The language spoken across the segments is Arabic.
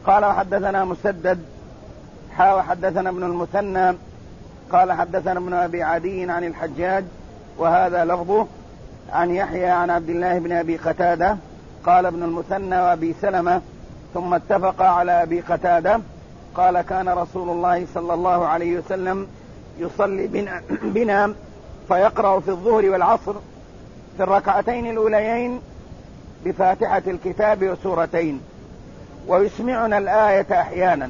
قال وحدثنا مسدد وحدثنا ابن المثنى قال حدثنا ابن أبي عدي عن الحجاج وهذا لفظه عن يحيى عن عبد الله بن أبي قتادة قال ابن المثنى وأبي سلمة ثم اتفق على أبي قتادة قال كان رسول الله صلى الله عليه وسلم يصلي بنا فيقرأ في الظهر والعصر في الركعتين الأوليين بفاتحة الكتاب وسورتين ويسمعنا الآية أحيانا،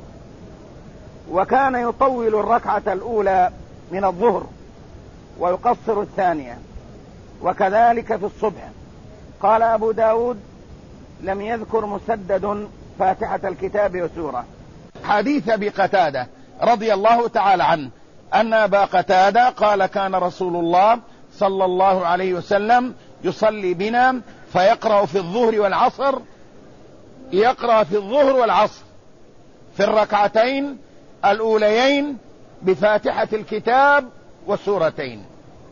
وكان يطول الركعة الأولى من الظهر ويقصر الثانية، وكذلك في الصبح. قال أبو داود لم يذكر مسدد فاتحة الكتاب وسورة. حديث أبي قتادة رضي الله تعالى عنه أن أبا قتادة قال كان رسول الله صلى الله عليه وسلم يصلي بنا فيقرأ في الظهر والعصر، يقرأ في الظهر والعصر في الركعتين الأوليين بفاتحة الكتاب وسورتين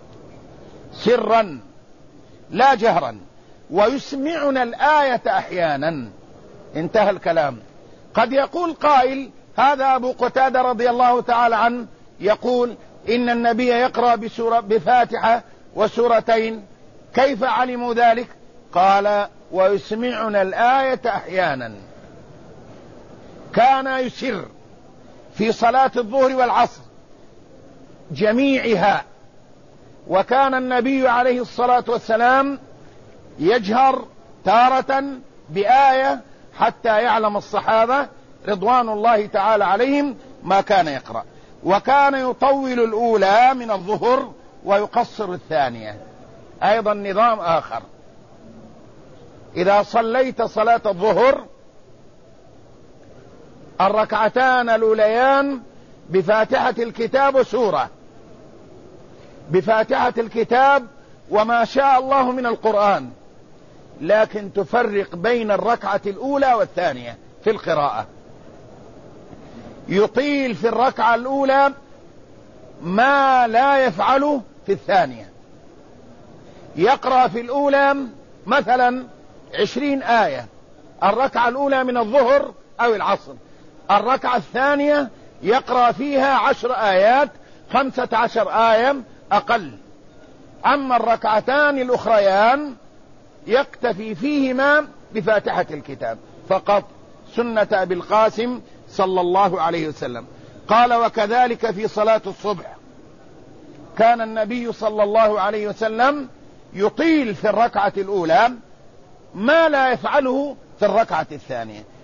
سرا لا جهرا، ويسمعنا الآية أحيانا. انتهى الكلام. قد يقول قائل هذا أبو قتادة رضي الله تعالى عنه يقول إن النبي يقرأ بفاتحة وسورتين، كيف علموا ذلك؟ قال ويسمعنا الآية أحيانا. كان يسر في صلاة الظهر والعصر جميعها، وكان النبي عليه الصلاة والسلام يجهر تارة بآية حتى يعلم الصحابة رضوان الله تعالى عليهم ما كان يقرأ، وكان يطول الأولى من الظهر ويقصر الثانية. أيضا نظام آخر، إذا صليت صلاة الظهر الركعتان الأوليان بفاتحة الكتاب وسورة، بفاتحة الكتاب وما شاء الله من القرآن، لكن تفرق بين الركعة الأولى والثانية في القراءة. يطيل في الركعة الأولى ما لا يفعله في الثانية. يقرأ في الأولى مثلا 20 آية الركعة الأولى من الظهر أو العصر، الركعة الثانية يقرأ فيها 10 آيات 15 آية أقل. أما الركعتان الأخريان يكتفي فيهما بفاتحة الكتاب فقط، سنة أبي القاسم صلى الله عليه وسلم. قال وكذلك في صلاة الصبح كان النبي صلى الله عليه وسلم يطيل في الركعة الأولى ما لا يفعله في الركعة الثانية.